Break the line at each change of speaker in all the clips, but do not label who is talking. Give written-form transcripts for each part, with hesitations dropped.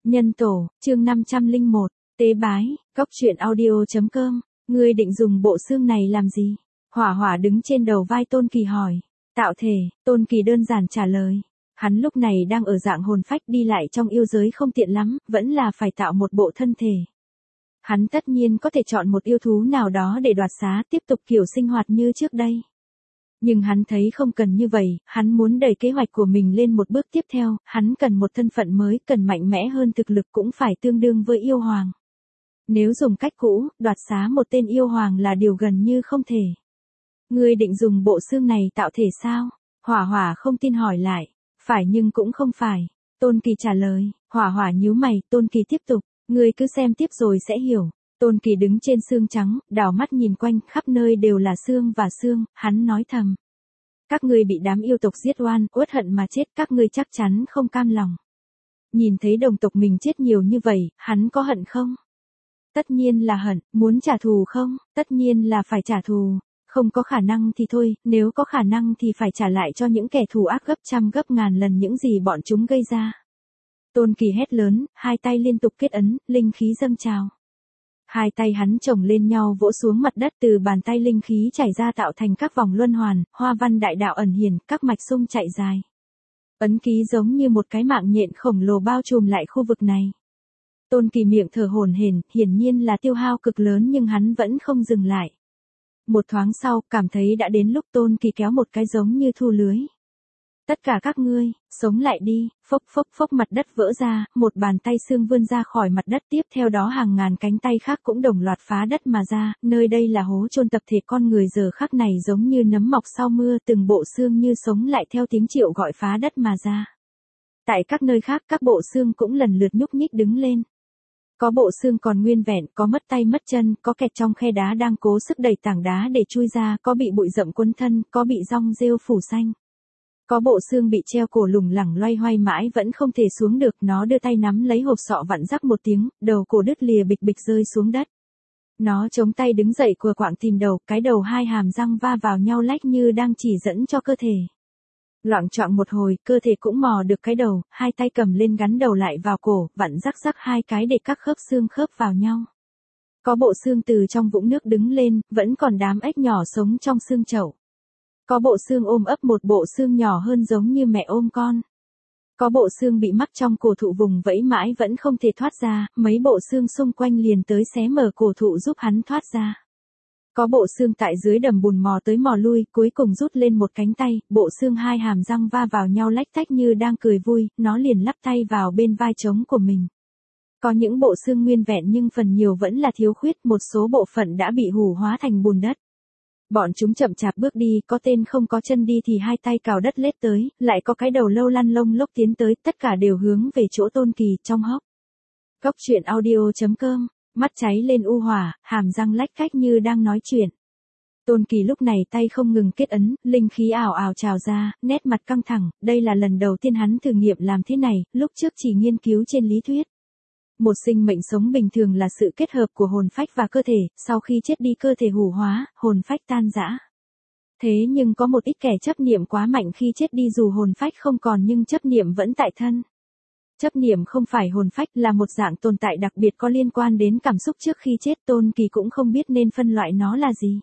Nhân tổ, chương 501, tế bái, cóc truyện audio.com, ngươi định dùng bộ xương này làm gì? Hỏa hỏa đứng trên đầu vai Tôn Kỳ hỏi. Tạo thể, Tôn Kỳ đơn giản trả lời. Hắn lúc này đang ở dạng hồn phách đi lại trong yêu giới không tiện lắm, vẫn là phải tạo một bộ thân thể. Hắn tất nhiên có thể chọn một yêu thú nào đó để đoạt xá tiếp tục kiểu sinh hoạt như trước đây. Nhưng hắn thấy không cần như vậy, hắn muốn đẩy kế hoạch của mình lên một bước tiếp theo, hắn cần một thân phận mới, cần mạnh mẽ hơn thực lực cũng phải tương đương với yêu hoàng. Nếu dùng cách cũ, đoạt xá một tên yêu hoàng là điều gần như không thể. Ngươi định dùng bộ xương này tạo thể sao? Hỏa hỏa không tin hỏi lại. Phải nhưng cũng không phải. Tôn Kỳ trả lời. Hỏa hỏa nhíu mày, Tôn Kỳ tiếp tục. Ngươi cứ xem tiếp rồi sẽ hiểu. Tôn Kỳ đứng trên xương trắng, đảo mắt nhìn quanh, khắp nơi đều là xương và xương, hắn nói thầm. Các ngươi bị đám yêu tộc giết oan, uất hận mà chết, các ngươi chắc chắn không cam lòng. Nhìn thấy đồng tộc mình chết nhiều như vậy, hắn có hận không? Tất nhiên là hận, muốn trả thù không? Tất nhiên là phải trả thù. Không có khả năng thì thôi, nếu có khả năng thì phải trả lại cho những kẻ thù ác gấp trăm gấp ngàn lần những gì bọn chúng gây ra. Tôn Kỳ hét lớn, hai tay liên tục kết ấn, linh khí dâng trào. Hai tay hắn chồng lên nhau vỗ xuống mặt đất, từ bàn tay linh khí chảy ra tạo thành các vòng luân hoàn, hoa văn đại đạo ẩn hiển, các mạch sung chạy dài. Ấn ký giống như một cái mạng nhện khổng lồ bao trùm lại khu vực này. Tôn Kỳ miệng thở hổn hển, hiển nhiên là tiêu hao cực lớn nhưng hắn vẫn không dừng lại. Một thoáng sau, cảm thấy đã đến lúc Tôn Kỳ kéo một cái giống như thu lưới. Tất cả các ngươi, sống lại đi, phốc phốc phốc mặt đất vỡ ra, một bàn tay xương vươn ra khỏi mặt đất, tiếp theo đó hàng ngàn cánh tay khác cũng đồng loạt phá đất mà ra, nơi đây là hố chôn tập thể con người giờ khắc này giống như nấm mọc sau mưa, từng bộ xương như sống lại theo tiếng triệu gọi phá đất mà ra. Tại các nơi khác các bộ xương cũng lần lượt nhúc nhích đứng lên. Có bộ xương còn nguyên vẹn, có mất tay mất chân, có kẹt trong khe đá đang cố sức đẩy tảng đá để chui ra, có bị bụi rậm quấn thân, có bị rong rêu phủ xanh. Có bộ xương bị treo cổ lủng lẳng loay hoay mãi vẫn không thể xuống được, nó đưa tay nắm lấy hộp sọ vặn rắc một tiếng, đầu cổ đứt lìa bịch bịch rơi xuống đất. Nó chống tay đứng dậy cùa quạng tìm đầu, cái đầu hai hàm răng va vào nhau lách như đang chỉ dẫn cho cơ thể. Loạng choạng một hồi, cơ thể cũng mò được cái đầu, hai tay cầm lên gắn đầu lại vào cổ, vặn rắc rắc hai cái để các khớp xương khớp vào nhau. Có bộ xương từ trong vũng nước đứng lên, vẫn còn đám ếch nhỏ sống trong xương chậu. Có bộ xương ôm ấp một bộ xương nhỏ hơn giống như mẹ ôm con. Có bộ xương bị mắc trong cổ thụ vùng vẫy mãi vẫn không thể thoát ra, mấy bộ xương xung quanh liền tới xé mở cổ thụ giúp hắn thoát ra. Có bộ xương tại dưới đầm bùn mò tới mò lui, cuối cùng rút lên một cánh tay, bộ xương hai hàm răng va vào nhau lách tách như đang cười vui, nó liền lắp tay vào bên vai trống của mình. Có những bộ xương nguyên vẹn nhưng phần nhiều vẫn là thiếu khuyết, một số bộ phận đã bị hủ hóa thành bùn đất. Bọn chúng chậm chạp bước đi, có tên không có chân đi thì hai tay cào đất lết tới, lại có cái đầu lâu lăn lông lốc tiến tới, tất cả đều hướng về chỗ Tôn Kỳ trong hốc. Cóc truyện audio.com, mắt cháy lên u hỏa, hàm răng lách cách như đang nói chuyện. Tôn Kỳ lúc này tay không ngừng kết ấn, linh khí ào ào trào ra, nét mặt căng thẳng, đây là lần đầu tiên hắn thử nghiệm làm thế này, lúc trước chỉ nghiên cứu trên lý thuyết. Một sinh mệnh sống bình thường là sự kết hợp của hồn phách và cơ thể, sau khi chết đi cơ thể hủ hóa, hồn phách tan rã. Thế nhưng có một ít kẻ chấp niệm quá mạnh khi chết đi dù hồn phách không còn nhưng chấp niệm vẫn tại thân. Chấp niệm không phải hồn phách, là một dạng tồn tại đặc biệt có liên quan đến cảm xúc trước khi chết. Tôn Kỳ cũng không biết nên phân loại nó là gì.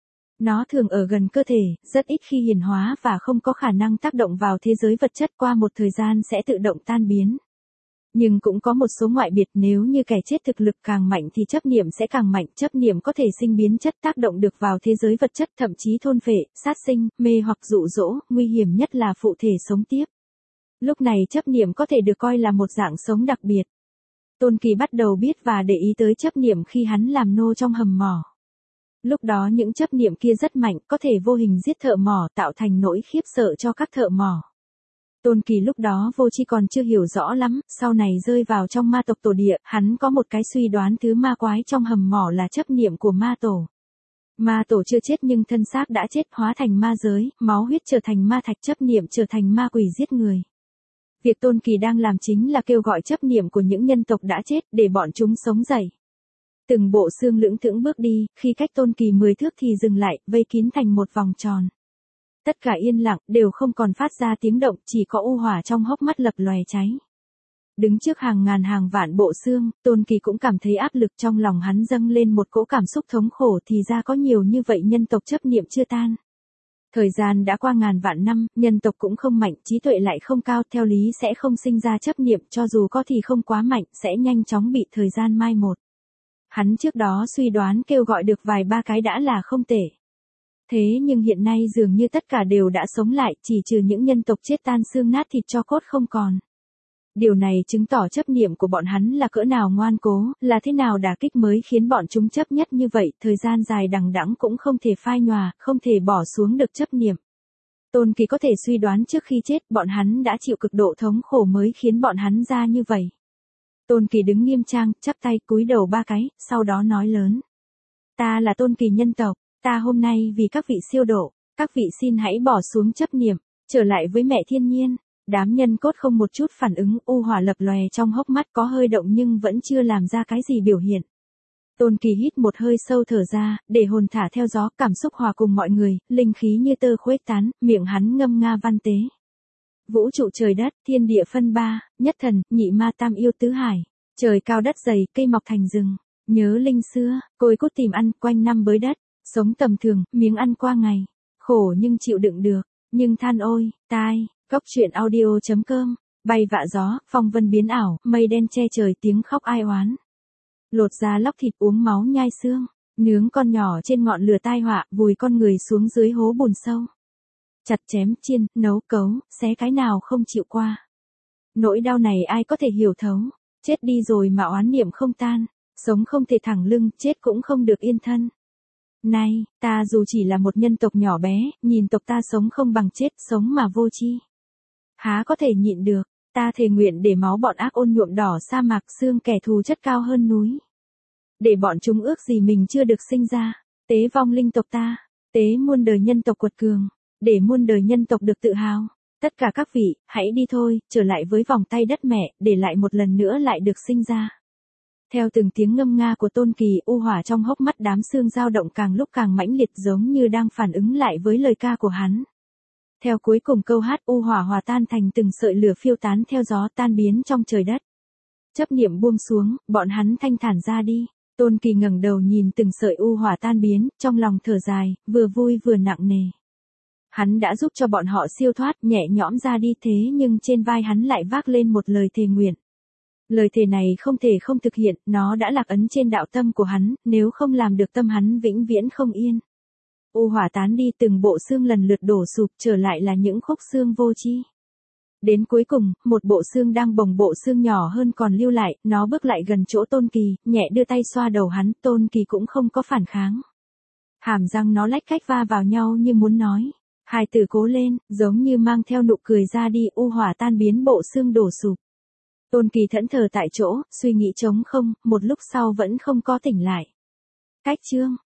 Nó thường ở gần cơ thể, rất ít khi hiển hóa và không có khả năng tác động vào thế giới vật chất, qua một thời gian sẽ tự động tan biến. Nhưng cũng có một số ngoại biệt, nếu như kẻ chết thực lực càng mạnh thì chấp niệm sẽ càng mạnh, chấp niệm có thể sinh biến chất tác động được vào thế giới vật chất, thậm chí thôn phệ, sát sinh, mê hoặc dụ dỗ, nguy hiểm nhất là phụ thể sống tiếp. Lúc này chấp niệm có thể được coi là một dạng sống đặc biệt. Tôn Kỳ bắt đầu biết và để ý tới chấp niệm khi hắn làm nô trong hầm mỏ. Lúc đó những chấp niệm kia rất mạnh, có thể vô hình giết thợ mỏ, tạo thành nỗi khiếp sợ cho các thợ mỏ. Tôn Kỳ lúc đó vô tri còn chưa hiểu rõ lắm, sau này rơi vào trong ma tộc tổ địa, hắn có một cái suy đoán thứ ma quái trong hầm mỏ là chấp niệm của ma tổ. Ma tổ chưa chết nhưng thân xác đã chết, hóa thành ma giới, máu huyết trở thành ma thạch, chấp niệm trở thành ma quỷ giết người. Việc Tôn Kỳ đang làm chính là kêu gọi chấp niệm của những nhân tộc đã chết để bọn chúng sống dậy. Từng bộ xương lững thững bước đi, khi cách Tôn Kỳ 10 thước thì dừng lại, vây kín thành một vòng tròn. Tất cả yên lặng, đều không còn phát ra tiếng động, chỉ có u hỏa trong hốc mắt lập lòe cháy. Đứng trước hàng ngàn hàng vạn bộ xương, Tôn Kỳ cũng cảm thấy áp lực, trong lòng hắn dâng lên một cỗ cảm xúc thống khổ, thì ra có nhiều như vậy nhân tộc chấp niệm chưa tan. Thời gian đã qua ngàn vạn năm, nhân tộc cũng không mạnh, trí tuệ lại không cao, theo lý sẽ không sinh ra chấp niệm, cho dù có thì không quá mạnh, sẽ nhanh chóng bị thời gian mai một. Hắn trước đó suy đoán kêu gọi được vài ba cái đã là không tệ. Thế nhưng hiện nay dường như tất cả đều đã sống lại, chỉ trừ những nhân tộc chết tan xương nát thịt cho cốt không còn. Điều này chứng tỏ chấp niệm của bọn hắn là cỡ nào ngoan cố, là thế nào đả kích mới khiến bọn chúng chấp nhất như vậy, thời gian dài đằng đẵng cũng không thể phai nhòa, không thể bỏ xuống được chấp niệm. Tôn Kỳ có thể suy đoán trước khi chết bọn hắn đã chịu cực độ thống khổ mới khiến bọn hắn ra như vậy. Tôn Kỳ đứng nghiêm trang, chắp tay cúi đầu ba cái, sau đó nói lớn. Ta là Tôn Kỳ nhân tộc, ta hôm nay vì các vị siêu độ, các vị xin hãy bỏ xuống chấp niệm, trở lại với mẹ thiên nhiên. Đám nhân cốt không một chút phản ứng, u hỏa lập lòe trong hốc mắt, có hơi động nhưng vẫn chưa làm ra cái gì biểu hiện. Tôn Kỳ hít một hơi sâu thở ra, để hồn thả theo gió, cảm xúc hòa cùng mọi người, linh khí như tơ khuếch tán, miệng hắn ngâm nga văn tế. Vũ trụ trời đất, thiên địa phân ba, nhất thần, nhị ma tam yêu tứ hải. Trời cao đất dày, cây mọc thành rừng. Nhớ linh xưa, côi cút tìm ăn, quanh năm bới đất. Sống tầm thường, miếng ăn qua ngày. Khổ nhưng chịu đựng được, nhưng than ôi, tai. Góc truyện audio.com, bay vạ gió, phong vân biến ảo, mây đen che trời, tiếng khóc ai oán. Lột da lóc thịt, uống máu nhai xương, nướng con nhỏ trên ngọn lửa tai họa, vùi con người xuống dưới hố bùn sâu. Chặt chém, chiên, nấu, cấu, xé cái nào không chịu qua. Nỗi đau này ai có thể hiểu thấu, chết đi rồi mà oán niệm không tan, sống không thể thẳng lưng, chết cũng không được yên thân. Này, ta dù chỉ là một nhân tộc nhỏ bé, nhìn tộc ta sống không bằng chết, sống mà vô chi. Há có thể nhịn được, ta thề nguyện để máu bọn ác ôn nhuộm đỏ sa mạc, xương kẻ thù chất cao hơn núi. Để bọn chúng ước gì mình chưa được sinh ra, tế vong linh tộc ta, tế muôn đời nhân tộc quật cường, để muôn đời nhân tộc được tự hào. Tất cả các vị, hãy đi thôi, trở lại với vòng tay đất mẹ, để lại một lần nữa lại được sinh ra. Theo từng tiếng ngâm nga của Tôn Kỳ, u hỏa trong hốc mắt đám xương dao động càng lúc càng mãnh liệt, giống như đang phản ứng lại với lời ca của hắn. Theo cuối cùng câu hát, u hỏa hòa tan thành từng sợi lửa phiêu tán theo gió, tan biến trong trời đất. Chấp niệm buông xuống, bọn hắn thanh thản ra đi. Tôn Kỳ ngẩng đầu nhìn từng sợi u hỏa tan biến, trong lòng thở dài, vừa vui vừa nặng nề. Hắn đã giúp cho bọn họ siêu thoát, nhẹ nhõm ra đi, thế nhưng trên vai hắn lại vác lên một lời thề nguyện. Lời thề này không thể không thực hiện, nó đã lạc ấn trên đạo tâm của hắn, nếu không làm được tâm hắn vĩnh viễn không yên. U hỏa tán đi, từng bộ xương lần lượt đổ sụp, trở lại là những khúc xương vô tri. Đến cuối cùng, một bộ xương đang bồng bộ xương nhỏ hơn còn lưu lại, nó bước lại gần chỗ Tôn Kỳ, nhẹ đưa tay xoa đầu hắn, Tôn Kỳ cũng không có phản kháng. Hàm răng nó lách cách va vào nhau như muốn nói. Hai từ cố lên, giống như mang theo nụ cười ra đi, u hỏa tan biến, bộ xương đổ sụp. Tôn Kỳ thẫn thờ tại chỗ, suy nghĩ trống không, một lúc sau vẫn không có tỉnh lại. Cách chương